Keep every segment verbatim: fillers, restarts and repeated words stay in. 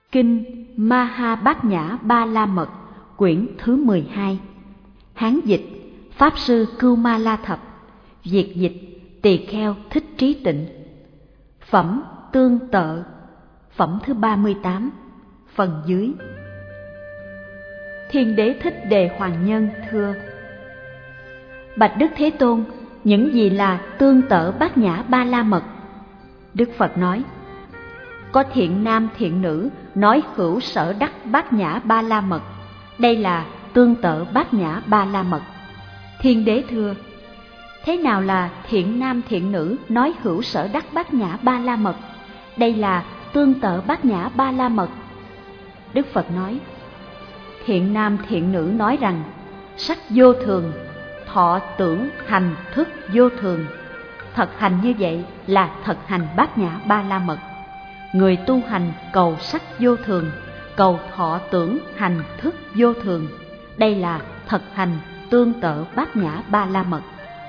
Kinh Maha Bát Nhã Ba La Mật, quyển thứ mười hai. Hán dịch Pháp sư Cưu Ma La Thập, Việt dịch Tỳ Kheo Thích Trí Tịnh. Phẩm tương tự. Phẩm thứ ba mươi tám. Phần dưới. Thiên Đế Thích Đề Hoàng Nhân thưa: Bạch Đức Thế Tôn, những gì là tương tự Bát Nhã Ba La Mật? Đức Phật nói: Có thiện nam thiện nữ nói hữu sở đắc Bát Nhã Ba La Mật, đây là tương tự Bát Nhã Ba La Mật. Thiên Đế thưa: Thế nào là thiện nam thiện nữ nói hữu sở đắc Bát Nhã Ba La Mật, đây là tương tự Bát Nhã Ba La Mật? Đức Phật nói: Thiện nam thiện nữ nói rằng sắc vô thường, thọ tưởng hành thức vô thường. Thật hành như vậy là thật hành Bát Nhã Ba La Mật. Người tu hành cầu sắc vô thường, cầu thọ tưởng hành thức vô thường, đây là thật hành tương tự Bát Nhã Ba La Mật.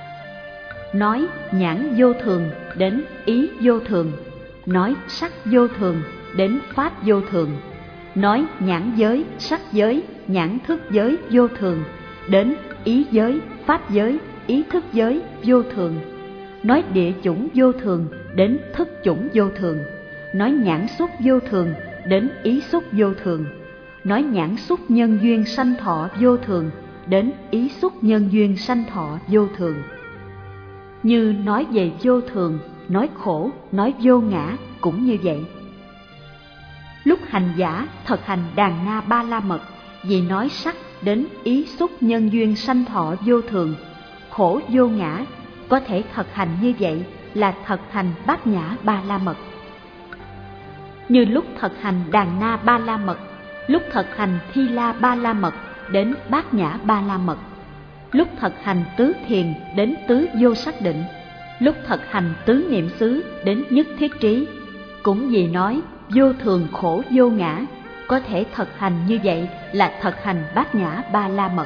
Nói nhãn vô thường đến ý vô thường, nói sắc vô thường đến pháp vô thường, nói nhãn giới, sắc giới, nhãn thức giới vô thường đến ý giới, pháp giới, ý thức giới vô thường, nói địa chủng vô thường đến thức chủng vô thường, nói nhãn xúc vô thường đến ý xúc vô thường, nói nhãn xúc nhân duyên sanh thọ vô thường đến ý xúc nhân duyên sanh thọ vô thường. Như nói về vô thường, nói khổ, nói vô ngã cũng như vậy. Lúc hành giả thật hành Đàn Na Ba La Mật, vì nói sắc đến ý xúc nhân duyên sanh thọ vô thường, khổ vô ngã, có thể thật hành như vậy là thật hành Bát Nhã Ba La Mật. Như lúc thật hành Đàn Na Ba La Mật, lúc thật hành Thi La Ba La Mật đến Bát Nhã Ba La Mật, lúc thật hành tứ thiền đến tứ vô sắc định, lúc thật hành tứ niệm xứ đến nhất thiết trí, cũng vì nói vô thường khổ vô ngã, có thể thật hành như vậy là thật hành Bát Nhã Ba La Mật.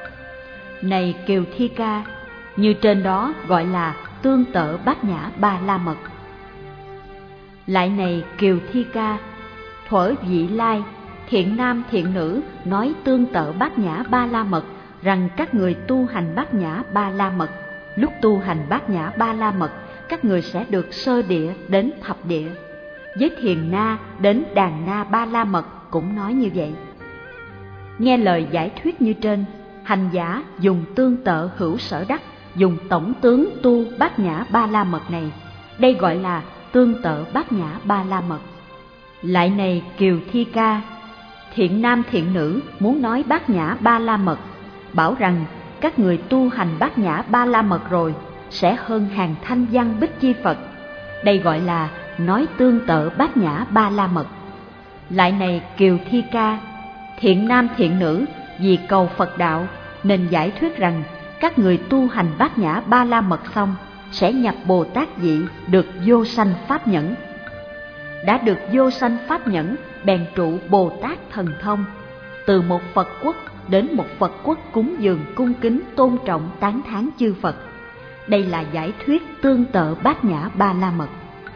Này Kiều Thi Ca, như trên đó gọi là tương tự Bát Nhã Ba La Mật. Lại này Kiều Thi Ca, thuở vị lai, thiện nam thiện nữ nói tương tự Bát Nhã Ba La Mật rằng các người tu hành Bát Nhã Ba La Mật, lúc tu hành Bát Nhã Ba La Mật, các người sẽ được sơ địa đến thập địa. Với thiền na đến Đàn Na Ba La Mật cũng nói như vậy. Nghe lời giải thuyết như trên, hành giả dùng tương tự hữu sở đắc, dùng tổng tướng tu Bát Nhã Ba La Mật này, đây gọi là tương tự Bát Nhã Ba La Mật. Lại này Kiều Thi Ca, thiện nam thiện nữ muốn nói Bát Nhã Ba La Mật, bảo rằng các người tu hành Bát Nhã Ba La Mật rồi sẽ hơn hàng thanh văn Bích Chi Phật, đây gọi là nói tương tự Bát Nhã Ba La Mật. Lại này Kiều Thi Ca, thiện nam thiện nữ vì cầu Phật đạo nên giải thuyết rằng các người tu hành Bát Nhã Ba La Mật xong sẽ nhập Bồ Tát vị, được vô sanh pháp nhẫn. Đã được vô sanh pháp nhẫn bèn trụ Bồ Tát thần thông, từ một Phật quốc đến một Phật quốc cúng dường cung kính tôn trọng tán thán chư Phật, đây là giải thuyết tương tự Bát Nhã Ba La Mật.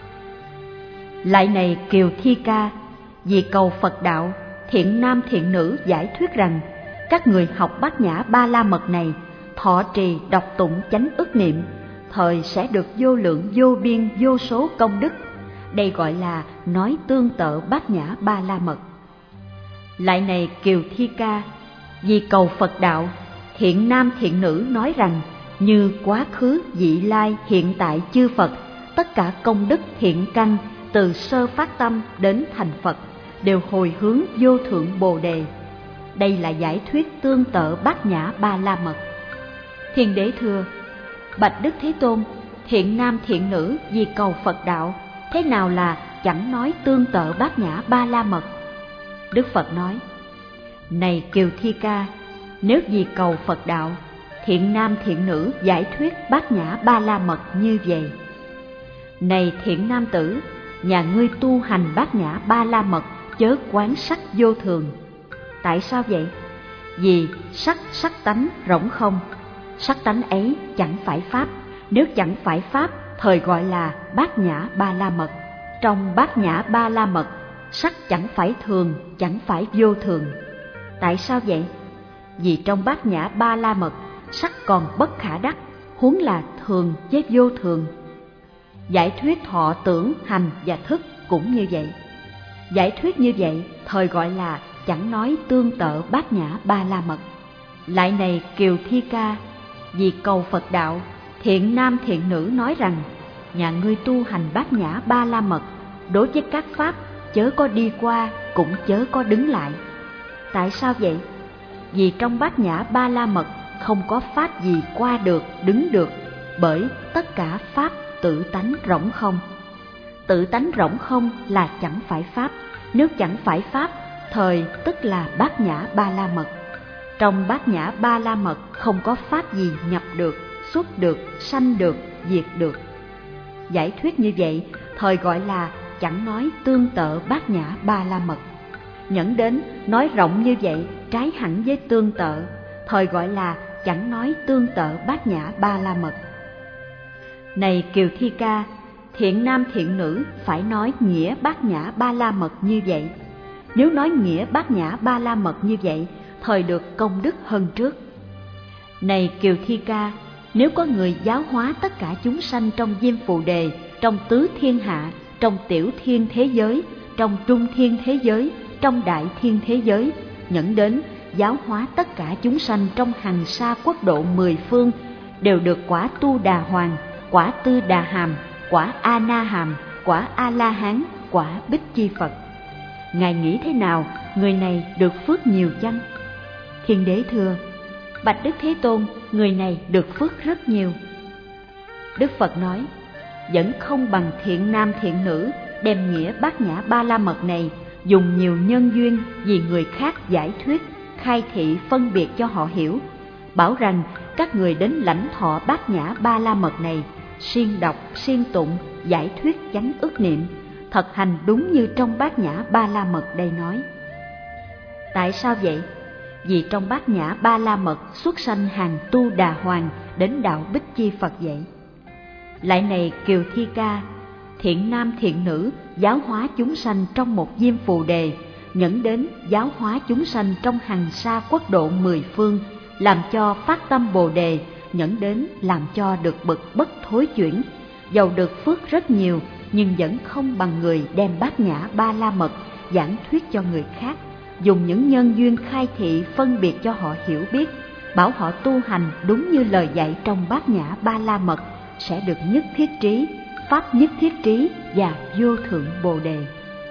Lại này Kiều Thi Ca, vì cầu Phật đạo, thiện nam thiện nữ giải thuyết rằng các người học Bát Nhã Ba La Mật này, thọ trì đọc tụng chánh ức niệm, thời sẽ được vô lượng vô biên vô số công đức, đây gọi là nói tương tự Bát Nhã Ba La Mật. Lại này Kiều Thi Ca, vì cầu Phật đạo, thiện nam thiện nữ nói rằng như quá khứ vị lai hiện tại chư Phật, tất cả công đức thiện căn từ sơ phát tâm đến thành Phật đều hồi hướng vô thượng Bồ Đề, đây là giải thuyết tương tự Bát Nhã Ba La Mật. Thiên Đế thưa: Bạch Đức Thế Tôn, thiện nam thiện nữ vì cầu Phật đạo, thế nào là chẳng nói tương tự Bát Nhã Ba La Mật? Đức Phật nói: Này Kiều Thi Ca, nếu vì cầu Phật đạo, thiện nam thiện nữ giải thuyết Bát Nhã Ba La Mật như vậy. Này thiện nam tử, nhà ngươi tu hành Bát Nhã Ba La Mật chớ quán sắc vô thường. Tại sao vậy? Vì sắc sắc tánh rỗng không, sắc tánh ấy chẳng phải pháp, nếu chẳng phải pháp thời gọi là Bát Nhã Ba La Mật. Trong Bát Nhã Ba La Mật sắc chẳng phải thường, chẳng phải vô thường. Tại sao vậy? Vì trong bát nhã ba la mật, sắc còn bất khả đắc, huống là thường với vô thường. Giải thuyết thọ tưởng hành và thức cũng như vậy. Giải thuyết như vậy thời gọi là chẳng nói tương tự bát nhã ba la mật. Lại này Kiều Thi Ca, vì cầu Phật đạo, thiện nam thiện nữ nói rằng nhà ngươi tu hành bát nhã ba la mật, đối với các pháp chớ có đi qua cũng chớ có đứng lại. Tại sao vậy? Vì trong bát nhã ba la mật không có pháp gì qua được, đứng được, bởi tất cả pháp tự tánh rỗng không. Tự tánh rỗng không là chẳng phải pháp, nếu chẳng phải pháp, thời tức là bát nhã ba la mật. Trong bát nhã ba la mật không có pháp gì nhập được, xuất được, sanh được, diệt được. Giải thuyết như vậy, thời gọi là chẳng nói tương tự bát nhã ba la mật. Nhẫn đến nói rộng như vậy, trái hẳn với tương tự, thời gọi là chẳng nói tương tự bát nhã ba la mật. Này Kiều Thi Ca, thiện nam thiện nữ phải nói nghĩa bát nhã ba la mật như vậy. Nếu nói nghĩa bát nhã ba la mật như vậy, thời được công đức hơn trước. Này Kiều Thi Ca, nếu có người giáo hóa tất cả chúng sanh trong Diêm Phù Đề, trong tứ thiên hạ, trong tiểu thiên thế giới, trong trung thiên thế giới, trong đại thiên thế giới, nhẫn đến giáo hóa tất cả chúng sanh trong hằng sa quốc độ mười phương, đều được quả Tu Đà Hoàng, quả Tư Đà Hàm, quả A Na Hàm, quả A La Hán, quả Bích Chi Phật. Ngài nghĩ thế nào, người này được phước nhiều chăng? Thiên Đế thưa: Bạch Đức Thế Tôn, người này được phước rất nhiều. Đức Phật nói: vẫn không bằng thiện nam thiện nữ đem nghĩa bát nhã ba la mật này dùng nhiều nhân duyên vì người khác giải thuyết, khai thị phân biệt cho họ hiểu, bảo rằng các người đến lãnh thọ bát nhã ba la mật này, siêng đọc, siêng tụng, giải thuyết chánh ức niệm, thật hành đúng như trong bát nhã ba la mật đây nói. Tại sao vậy? Vì trong bát nhã ba la mật xuất sanh hàng Tu Đà Hoàng đến đạo Bích Chi Phật vậy. Lại này Kiều Thi Ca, thiện nam thiện nữ giáo hóa chúng sanh trong một Diêm Phù Đề, nhẫn đến giáo hóa chúng sanh trong hằng sa quốc độ mười phương, làm cho phát tâm Bồ Đề, nhẫn đến làm cho được bậc bất thối chuyển, dầu được phước rất nhiều nhưng vẫn không bằng người đem bát nhã ba la mật giảng thuyết cho người khác, dùng những nhân duyên khai thị phân biệt cho họ hiểu biết, bảo họ tu hành đúng như lời dạy trong bát nhã ba la mật, sẽ được nhất thiết trí, pháp nhất thiết trí và vô thượng Bồ Đề.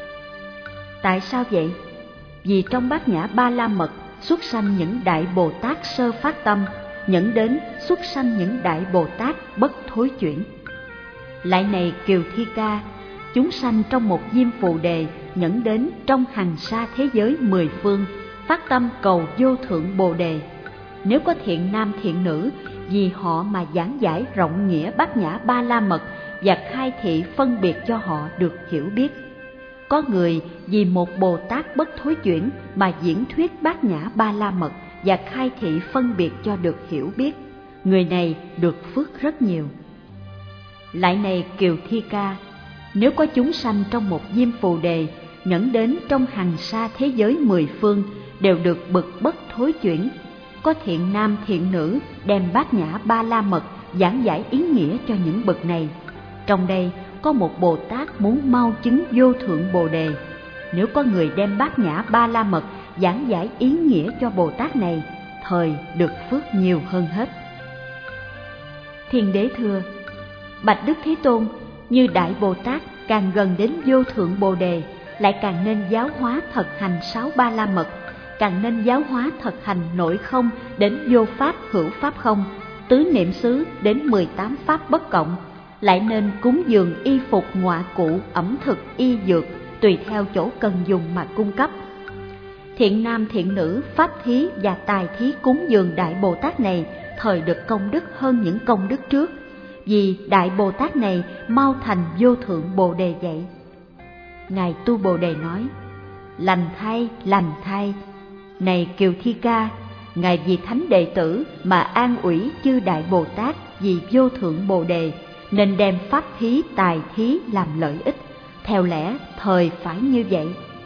Tại sao vậy? Vì trong bát nhã ba la mật xuất sanh những đại Bồ Tát sơ phát tâm, nhẫn đến xuất sanh những đại Bồ Tát bất thối chuyển. Lại này Kiều Thi Ca, chúng sanh trong một Diêm Phù Đề, nhẫn đến trong hằng sa thế giới mười phương, phát tâm cầu vô thượng Bồ Đề. Nếu có thiện nam thiện nữ vì họ mà giảng giải rộng nghĩa bát nhã ba la mật và khai thị phân biệt cho họ được hiểu biết. Có người vì một Bồ Tát bất thối chuyển mà diễn thuyết bát nhã ba la mật và khai thị phân biệt cho được hiểu biết, người này được phước rất nhiều. Lại này Kiều Thi Ca, nếu có chúng sanh trong một Diêm Phù Đề, nhẫn đến trong hằng sa thế giới mười phương, đều được bậc bất thối chuyển. Có thiện nam thiện nữ đem bát nhã ba la mật giảng giải ý nghĩa cho những bậc này. Trong đây có một Bồ Tát muốn mau chứng vô thượng Bồ Đề. Nếu có người đem bát nhã ba la mật giảng giải ý nghĩa cho Bồ Tát này, thời được phước nhiều hơn hết. Thiên Đế thưa: Bạch Đức Thế Tôn, như Đại Bồ Tát càng gần đến vô thượng Bồ Đề, lại càng nên giáo hóa thật hành sáu ba la mật, càng nên giáo hóa thật hành nội không đến vô pháp hữu pháp không, tứ niệm xứ đến mười tám pháp bất cộng, lại nên cúng dường y phục ngọa cụ, ẩm thực, y dược, tùy theo chỗ cần dùng mà cung cấp. Thiện nam thiện nữ pháp thí và tài thí cúng dường Đại Bồ Tát này, thời được công đức hơn những công đức trước, vì Đại Bồ Tát này mau thành vô thượng Bồ Đề vậy. Ngài Tu Bồ Đề nói: Lành thay, lành thay. Này Kiều Thi Ca, Ngài vì thánh đệ tử mà an ủi chư Đại Bồ Tát vì vô thượng Bồ Đề, nên đem pháp thí tài thí làm lợi ích, theo lẽ thời phải như vậy.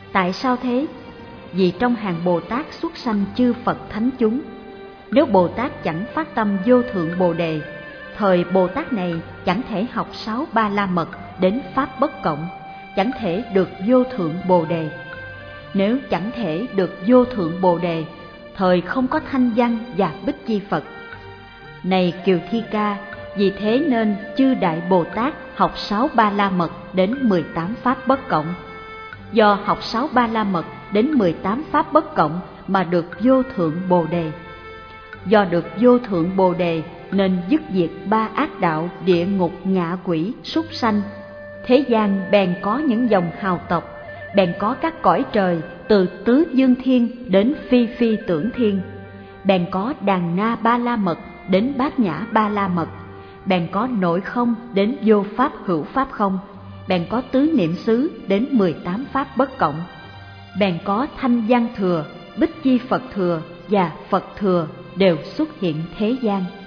Tại sao thế? Vì trong hàng Bồ Tát xuất sanh chư Phật thánh chúng, nếu Bồ Tát chẳng phát tâm vô thượng Bồ đề, thời Bồ Tát này chẳng thể học sáu ba la mật đến pháp bất cộng, chẳng thể được vô thượng Bồ đề. Nếu chẳng thể được vô thượng Bồ đề, thời không có thanh văn và Bích Chi Phật. Này Kiều Thi Ca, vì thế nên chư Đại Bồ Tát học sáu ba la mật đến mười tám pháp bất cộng. Do học sáu ba la mật đến mười tám pháp bất cộng mà được vô thượng Bồ đề. Do được vô thượng Bồ đề nên dứt diệt ba ác đạo địa ngục ngạ quỷ súc sanh. Thế gian bèn có những dòng hào tộc, bèn có các cõi trời từ tứ dương thiên đến phi phi tưởng thiên, bèn có đàn na ba la mật đến bát nhã ba la mật, bèn có nội không đến vô pháp hữu pháp không, bèn có tứ niệm xứ đến mười tám pháp bất cộng, bèn có thanh văn thừa, Bích Chi Phật thừa và Phật thừa đều xuất hiện thế gian.